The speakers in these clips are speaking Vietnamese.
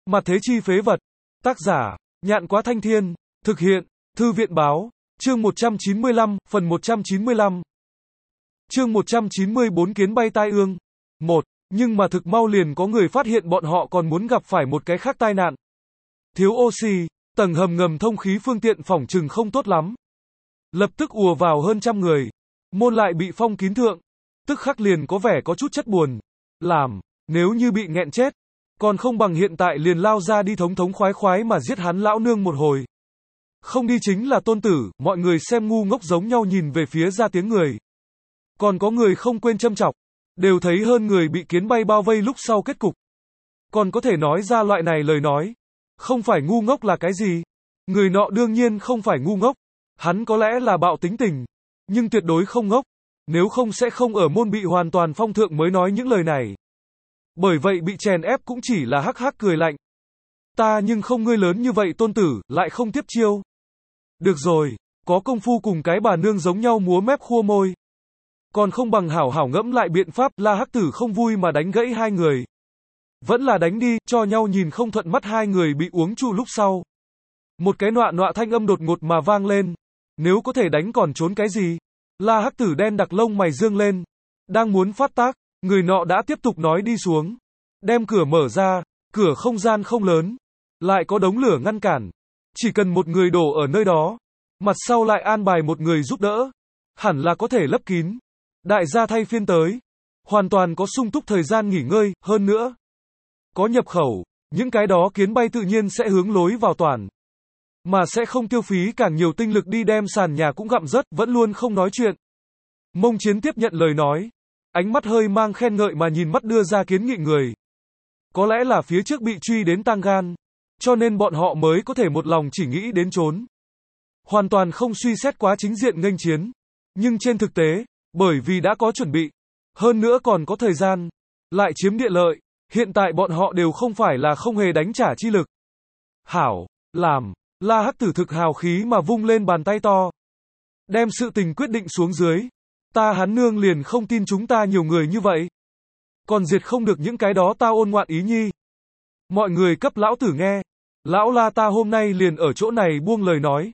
Mặt thế chi phế vật. Tác giả, Nhạn Quá Thanh Thiên. Thực hiện, Thư viện báo. Chương 195, phần 195. Chương 194 kiến bay tai ương. 1. Nhưng mà thực mau liền có người phát hiện bọn họ còn muốn gặp phải một cái khác tai nạn. Thiếu oxy, tầng hầm ngầm thông khí phương tiện phỏng chừng không tốt lắm. Lập tức ùa vào hơn trăm người. Môn lại bị phong kín thượng. Tức khắc liền có vẻ có chút chất buồn. Nếu như bị nghẹn chết, còn không bằng hiện tại liền lao ra đi thống thống khoái khoái mà giết hắn lão nương một hồi. Không đi chính là tôn tử, mọi người xem ngu ngốc giống nhau nhìn về phía ra tiếng người. Còn có người không quên châm chọc, đều thấy hơn người bị kiến bay bao vây lúc sau kết cục. Còn có thể nói ra loại này lời nói. Không phải ngu ngốc là cái gì? Người nọ đương nhiên không phải ngu ngốc. Hắn có lẽ là bạo tính tình, nhưng tuyệt đối không ngốc. Nếu không sẽ không ở môn bị hoàn toàn phong thượng mới nói những lời này. Bởi vậy bị chèn ép cũng chỉ là hắc hắc cười lạnh. Ta nhưng không ngươi lớn như vậy tôn tử, lại không tiếp chiêu. Được rồi, có công phu cùng cái bà nương giống nhau múa mép khua môi. Còn không bằng hảo hảo ngẫm lại biện pháp. La Hắc Tử không vui mà đánh gãy hai người. Vẫn là đánh đi, cho nhau nhìn không thuận mắt. Hai người bị uống trụ lúc sau. Một cái nọa nọa thanh âm đột ngột mà vang lên. Nếu có thể đánh còn trốn cái gì? La Hắc Tử đen đặc lông mày dương lên. Đang muốn phát tác, người nọ đã tiếp tục nói đi xuống. Đem cửa mở ra, cửa không gian không lớn. Lại có đống lửa ngăn cản. Chỉ cần một người đổ ở nơi đó. Mặt sau lại an bài một người giúp đỡ. Hẳn là có thể lấp kín. Đại gia thay phiên tới. Hoàn toàn có sung túc thời gian nghỉ ngơi, hơn nữa. Có nhập khẩu, những cái đó kiến bay tự nhiên sẽ hướng lối vào toàn. Mà sẽ không tiêu phí càng nhiều tinh lực đi đem sàn nhà cũng gặm rớt, vẫn luôn không nói chuyện. Mông Chiến tiếp nhận lời nói. Ánh mắt hơi mang khen ngợi mà nhìn mắt đưa ra kiến nghị người. Có lẽ là phía trước bị truy đến tang gan. Cho nên bọn họ mới có thể một lòng chỉ nghĩ đến trốn. Hoàn toàn không suy xét quá chính diện nghênh chiến. Nhưng trên thực tế, bởi vì đã có chuẩn bị, hơn nữa còn có thời gian, lại chiếm địa lợi, hiện tại bọn họ đều không phải là không hề đánh trả chi lực. Hảo, làm, La Hắc Tử thực hào khí mà vung lên bàn tay to. Đem sự tình quyết định xuống dưới. Ta hắn nương liền không tin chúng ta nhiều người như vậy. Còn diệt không được những cái đó tao ôn ngoạn ý nhi. Mọi người cấp lão tử nghe. Lão La ta hôm nay liền ở chỗ này buông lời nói.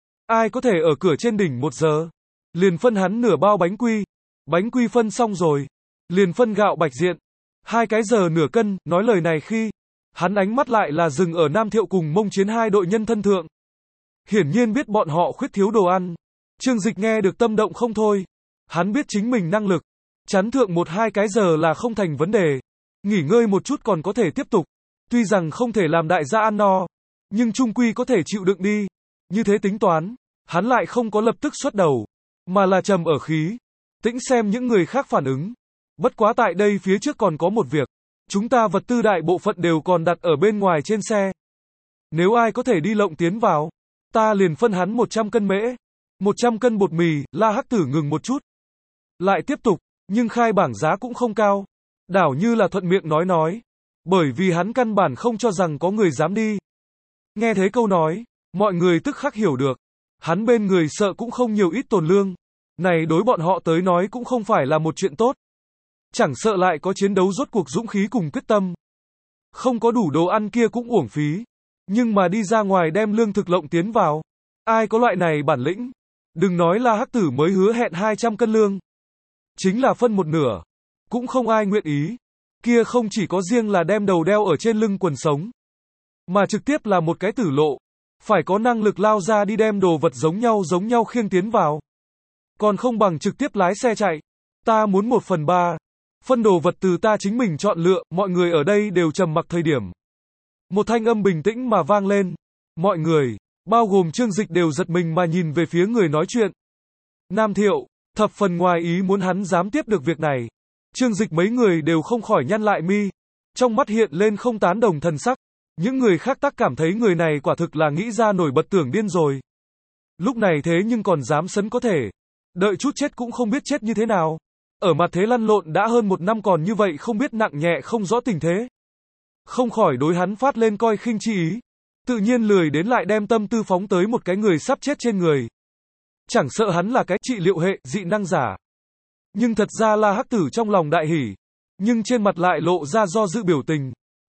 Ai có thể ở cửa trên đỉnh 1 giờ. Liền phân hắn nửa bao bánh quy. Bánh quy phân xong rồi. Liền phân gạo bạch diện. 2 cái giờ nửa cân, nói lời này khi. Hắn ánh mắt lại là dừng ở Nam Thiệu cùng Mông Chiến hai đội nhân thân thượng. Hiển nhiên biết bọn họ khuyết thiếu đồ ăn. Trương Dịch nghe được tâm động không thôi. Hắn biết chính mình năng lực. Chắn thượng 1-2 cái giờ là không thành vấn đề. Nghỉ ngơi một chút còn có thể tiếp tục. Tuy rằng không thể làm đại gia ăn no. Nhưng chung quy có thể chịu đựng đi. Như thế tính toán. Hắn lại không có lập tức xuất đầu. Mà là trầm ở khí. Tĩnh xem những người khác phản ứng. Bất quá tại đây phía trước còn có một việc. Chúng ta vật tư đại bộ phận đều còn đặt ở bên ngoài trên xe. Nếu ai có thể đi lộng tiến vào. Ta liền phân hắn 100 cân mễ. 100 cân bột mì. La Hắc Tử ngừng một chút. Lại tiếp tục. Nhưng khai bảng giá cũng không cao. Đảo như là thuận miệng nói. Bởi vì hắn căn bản không cho rằng có người dám đi. Nghe thấy câu nói. Mọi người tức khắc hiểu được. Hắn bên người sợ cũng không nhiều ít tồn lương. Này đối bọn họ tới nói cũng không phải là một chuyện tốt. Chẳng sợ lại có chiến đấu rốt cuộc dũng khí cùng quyết tâm. Không có đủ đồ ăn kia cũng uổng phí. Nhưng mà đi ra ngoài đem lương thực lộng tiến vào. Ai có loại này bản lĩnh. Đừng nói là Hắc Tử mới hứa hẹn 200 cân lương. Chính là phân 1/2. Cũng không ai nguyện ý. Kia không chỉ có riêng là đem đầu đeo ở trên lưng quần sống. Mà trực tiếp là một cái tử lộ. Phải có năng lực lao ra đi đem đồ vật giống nhau khiêng tiến vào. Còn không bằng trực tiếp lái xe chạy. Ta muốn 1/3. Phân đồ vật từ ta chính mình chọn lựa. Mọi người ở đây đều trầm mặc thời điểm. Một thanh âm bình tĩnh mà vang lên. Mọi người, bao gồm Trương Dịch đều giật mình mà nhìn về phía người nói chuyện. Nam Thiệu, thập phần ngoài ý muốn hắn dám tiếp được việc này. Trương Dịch mấy người đều không khỏi nhăn lại mi. Trong mắt hiện lên không tán đồng thần sắc. Những người khác tắc cảm thấy người này quả thực là nghĩ ra nổi bật tưởng điên rồi. Lúc này thế nhưng còn dám sấn có thể. Đợi chút chết cũng không biết chết như thế nào. Ở mặt thế lăn lộn đã hơn 1 năm còn như vậy không biết nặng nhẹ không rõ tình thế. Không khỏi đối hắn phát lên coi khinh chi ý. Tự nhiên lười đến lại đem tâm tư phóng tới một cái người sắp chết trên người. Chẳng sợ hắn là cái trị liệu hệ dị năng giả. Nhưng thật ra La Hắc Tử trong lòng đại hỉ. Nhưng trên mặt lại lộ ra do dự biểu tình.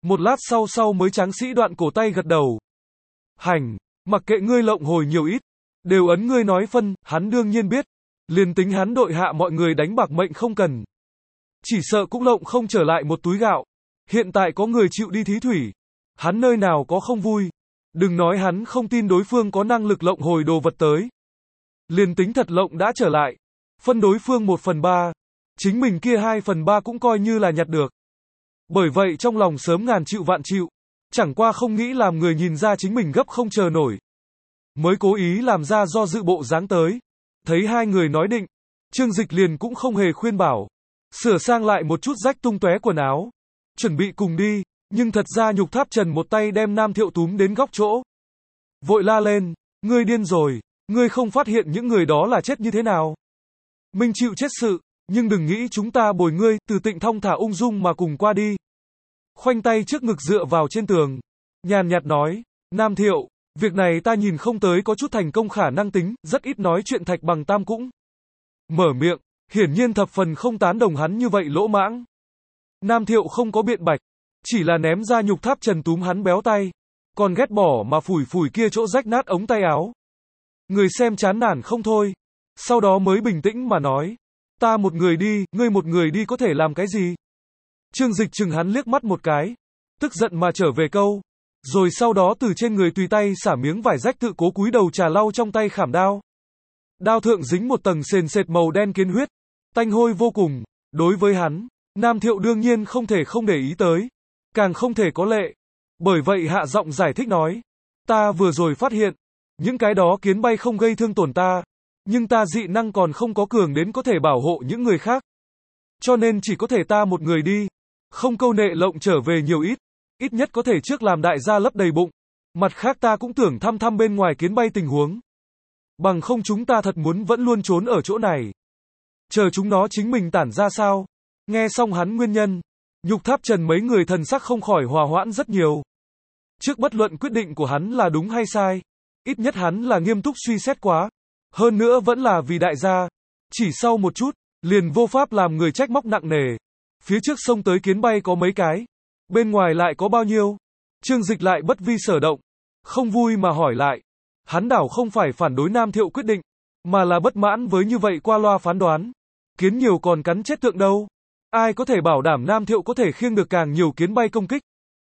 Một lát sau mới tráng sĩ đoạn cổ tay gật đầu. Hành, mặc kệ ngươi lộng hồi nhiều ít, đều ấn ngươi nói phân, hắn đương nhiên biết. Liền tính hắn đội hạ mọi người đánh bạc mệnh không cần. Chỉ sợ cũng lộng không trở lại một túi gạo. Hiện tại có người chịu đi thí thủy. Hắn nơi nào có không vui. Đừng nói hắn không tin đối phương có năng lực lộng hồi đồ vật tới. Liền tính thật lộng đã trở lại. Phân đối phương 1/3. Chính mình kia 2/3 cũng coi như là nhặt được. Bởi vậy trong lòng sớm ngàn chịu vạn chịu. Chẳng qua không nghĩ làm người nhìn ra chính mình gấp không chờ nổi. Mới cố ý làm ra do dự bộ dáng tới. Thấy hai người nói định. Trương Dịch liền cũng không hề khuyên bảo. Sửa sang lại một chút rách tung tóe quần áo. Chuẩn bị cùng đi. Nhưng thật ra Nhục Tháp Trần một tay đem Nam Thiệu túm đến góc chỗ. Vội la lên. Ngươi điên rồi. Ngươi không phát hiện những người đó là chết như thế nào. Mình chịu chết sự. Nhưng đừng nghĩ chúng ta bồi ngươi, từ Tịnh thong thả ung dung mà cùng qua đi. Khoanh tay trước ngực dựa vào trên tường. Nhàn nhạt nói. Nam Thiệu, việc này ta nhìn không tới có chút thành công khả năng tính, rất ít nói chuyện Thạch Bằng Tam cũng mở miệng, hiển nhiên thập phần không tán đồng hắn như vậy lỗ mãng. Nam Thiệu không có biện bạch, chỉ là ném ra Nhục Tháp Trần túm hắn béo tay, còn ghét bỏ mà phủi phủi kia chỗ rách nát ống tay áo. Người xem chán nản không thôi, sau đó mới bình tĩnh mà nói, ta một người đi, ngươi một người đi có thể làm cái gì? Trương Dịch chừng hắn liếc mắt một cái, tức giận mà trở về câu, rồi sau đó từ trên người tùy tay xả miếng vải rách tự cố cúi đầu trà lau trong tay khảm đao. Đao thượng dính một tầng sền sệt màu đen kiến huyết, tanh hôi vô cùng. Đối với hắn, Nam Thiệu đương nhiên không thể không để ý tới, càng không thể có lệ. Bởi vậy hạ giọng giải thích nói, ta vừa rồi phát hiện, những cái đó kiến bay không gây thương tổn ta, nhưng ta dị năng còn không có cường đến có thể bảo hộ những người khác. Cho nên chỉ có thể ta một người đi, không câu nệ lộng trở về nhiều ít nhất có thể trước làm đại gia lấp đầy bụng. Mặt khác ta cũng tưởng thăm thăm bên ngoài kiến bay tình huống. Bằng không chúng ta thật muốn vẫn luôn trốn ở chỗ này. Chờ chúng nó chính mình tản ra sao? Nghe xong hắn nguyên nhân, Nhục Tháp Trần mấy người thần sắc không khỏi hòa hoãn rất nhiều. Trước bất luận quyết định của hắn là đúng hay sai, ít nhất hắn là nghiêm túc suy xét quá. Hơn nữa vẫn là vì đại gia. Chỉ sau một chút, liền vô pháp làm người trách móc nặng nề. Phía trước sông tới kiến bay có mấy cái, bên ngoài lại có bao nhiêu? Trương Dịch lại bất vi sở động, không vui mà hỏi lại. Hắn đảo không phải phản đối Nam Thiệu quyết định, mà là bất mãn với như vậy qua loa phán đoán. Kiến nhiều còn cắn chết tượng đâu. Ai có thể bảo đảm Nam Thiệu có thể khiêng được càng nhiều kiến bay công kích?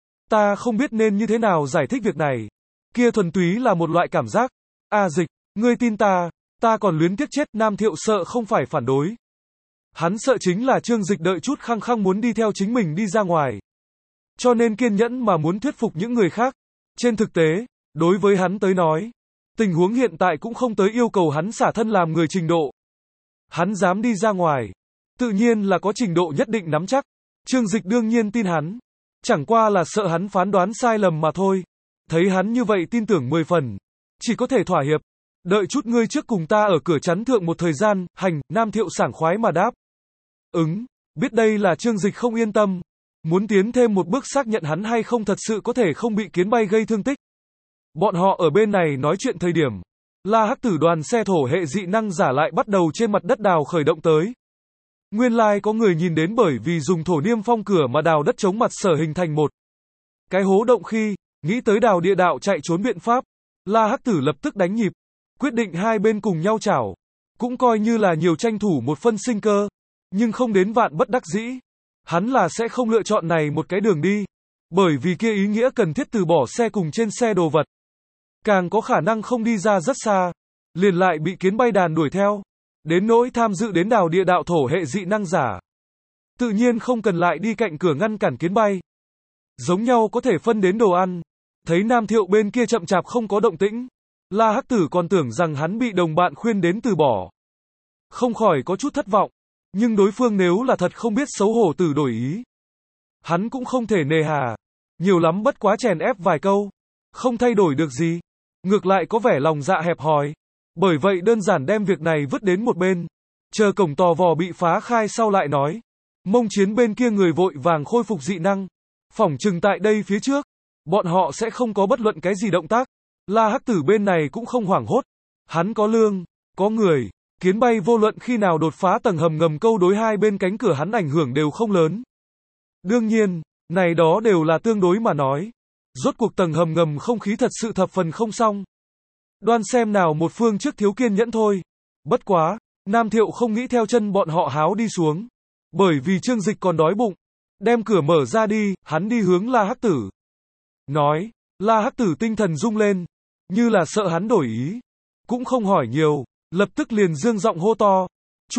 Ta không biết nên như thế nào giải thích việc này. Kia thuần túy là một loại cảm giác. Dịch, ngươi tin ta còn luyến tiếc chết. Nam Thiệu sợ không phải phản đối. Hắn sợ chính là Trương Dịch đợi chút khăng khăng muốn đi theo chính mình đi ra ngoài. Cho nên kiên nhẫn mà muốn thuyết phục những người khác. Trên thực tế, đối với hắn tới nói, tình huống hiện tại cũng không tới yêu cầu hắn xả thân làm người trình độ. Hắn dám đi ra ngoài, tự nhiên là có trình độ nhất định nắm chắc. Trương Dịch đương nhiên tin hắn, chẳng qua là sợ hắn phán đoán sai lầm mà thôi. Thấy hắn như vậy tin tưởng 10 phần, chỉ có thể thỏa hiệp. Đợi chút ngươi trước cùng ta ở cửa chắn thượng một thời gian. Hành. Nam Thiệu sảng khoái mà đáp. Biết đây là Trương Dịch không yên tâm, muốn tiến thêm một bước xác nhận hắn hay không thật sự có thể không bị kiến bay gây thương tích. Bọn họ ở bên này nói chuyện thời điểm, La Hắc Tử đoàn xe thổ hệ dị năng giả lại bắt đầu trên mặt đất đào khởi động tới. Nguyên lai có người nhìn đến bởi vì dùng thổ niêm phong cửa mà đào đất chống mặt sở hình thành một cái hố động khi, nghĩ tới đào địa đạo chạy trốn biện pháp, La Hắc Tử lập tức đánh nhịp, quyết định hai bên cùng nhau chảo, cũng coi như là nhiều tranh thủ một phân sinh cơ, nhưng không đến vạn bất đắc dĩ. Hắn là sẽ không lựa chọn này một cái đường đi, bởi vì kia ý nghĩa cần thiết từ bỏ xe cùng trên xe đồ vật. Càng có khả năng không đi ra rất xa, liền lại bị kiến bay đàn đuổi theo. Đến nỗi tham dự đến đào địa đạo thổ hệ dị năng giả, tự nhiên không cần lại đi cạnh cửa ngăn cản kiến bay. Giống nhau có thể phân đến đồ ăn. Thấy Nam Thiệu bên kia chậm chạp không có động tĩnh, La Hắc Tử còn tưởng rằng hắn bị đồng bạn khuyên đến từ bỏ. Không khỏi có chút thất vọng. Nhưng đối phương nếu là thật không biết xấu hổ từ đổi ý, hắn cũng không thể nề hà. Nhiều lắm bất quá chèn ép vài câu, không thay đổi được gì. Ngược lại có vẻ lòng dạ hẹp hòi. Bởi vậy đơn giản đem việc này vứt đến một bên. Chờ cổng tò vò bị phá khai sau lại nói. Mông Chiến bên kia người vội vàng khôi phục dị năng. Phỏng chừng tại đây phía trước, bọn họ sẽ không có bất luận cái gì động tác. La Hắc Tử bên này cũng không hoảng hốt. Hắn có lương, có người. Kiến bay vô luận khi nào đột phá tầng hầm ngầm câu đối hai bên cánh cửa hắn ảnh hưởng đều không lớn. Đương nhiên, Này đó đều là tương đối mà nói. Rốt cuộc tầng hầm ngầm không khí thật sự thập phần không xong. Đoan xem nào một phương trước thiếu kiên nhẫn thôi. Bất quá, Nam Thiệu không nghĩ theo chân bọn họ háo đi xuống. Bởi vì Trương Dịch còn đói bụng. Đem cửa mở ra đi, hắn đi hướng La Hắc Tử. Nói, La Hắc Tử tinh thần rung lên. Như là sợ hắn đổi ý. Cũng không hỏi nhiều, lập tức liền dương giọng hô to.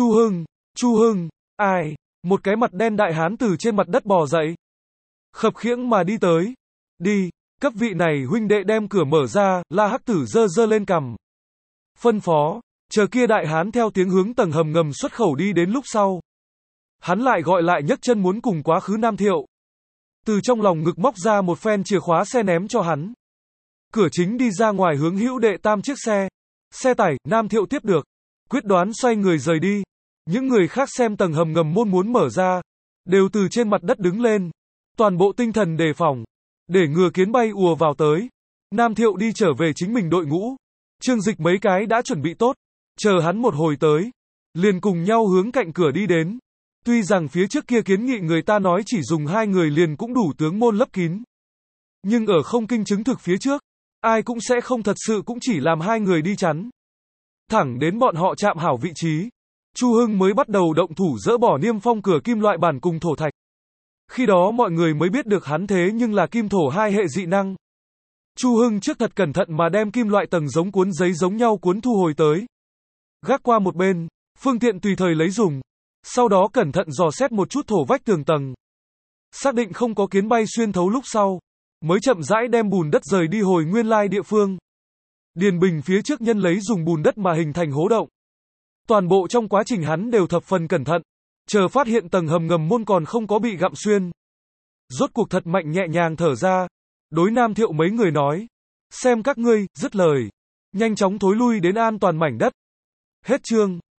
Chu Hưng, ai? Một cái mặt đen đại hán từ trên mặt đất bò dậy. Khập khiễng mà đi tới. Đi, cấp vị này huynh đệ đem cửa mở ra, La Hắc Tử giơ giơ lên cằm. Phân phó, chờ kia đại hán theo tiếng hướng tầng hầm ngầm xuất khẩu đi đến lúc sau. Hắn lại gọi lại nhấc chân muốn cùng quá khứ Nam Thiệu. Từ trong lòng ngực móc ra một phen chìa khóa xe ném cho hắn. Cửa chính đi ra ngoài hướng hữu đệ tam chiếc xe. Xe tải, Nam Thiệu tiếp được. Quyết đoán xoay người rời đi. Những người khác xem tầng hầm ngầm môn muốn mở ra. Đều từ trên mặt đất đứng lên. Toàn bộ tinh thần đề phòng. Để ngừa kiến bay ùa vào tới. Nam Thiệu đi trở về chính mình đội ngũ. Trương Dịch mấy cái đã chuẩn bị tốt. Chờ hắn một hồi tới. Liền cùng nhau hướng cạnh cửa đi đến. Tuy rằng phía trước kia kiến nghị người ta nói chỉ dùng 2 người liền cũng đủ tướng môn lấp kín. Nhưng ở không kinh chứng thực phía trước. Ai cũng sẽ không thật sự cũng chỉ làm 2 người đi chắn. Thẳng đến bọn họ chạm hảo vị trí. Chu Hưng mới bắt đầu động thủ dỡ bỏ niêm phong cửa kim loại bản cùng thổ thạch. Khi đó mọi người mới biết được hắn thế nhưng là kim thổ hai hệ dị năng. Chu Hưng trước thật cẩn thận mà đem kim loại tầng giống cuốn giấy giống nhau cuốn thu hồi tới. Gác qua một bên, phương tiện tùy thời lấy dùng. Sau đó cẩn thận dò xét một chút thổ vách tường tầng. Xác định không có kiến bay xuyên thấu lúc sau. Mới chậm rãi đem bùn đất rời đi hồi nguyên lai địa phương. Điền bình phía trước nhân lấy dùng bùn đất mà hình thành hố động. Toàn bộ trong quá trình hắn đều thập phần cẩn thận. Chờ phát hiện tầng hầm ngầm môn còn không có bị gặm xuyên. Rốt cuộc thật mạnh nhẹ nhàng thở ra. Đối Nam Thiệu mấy người nói. Xem các ngươi, dứt lời. Nhanh chóng thối lui đến an toàn mảnh đất. Hết chương.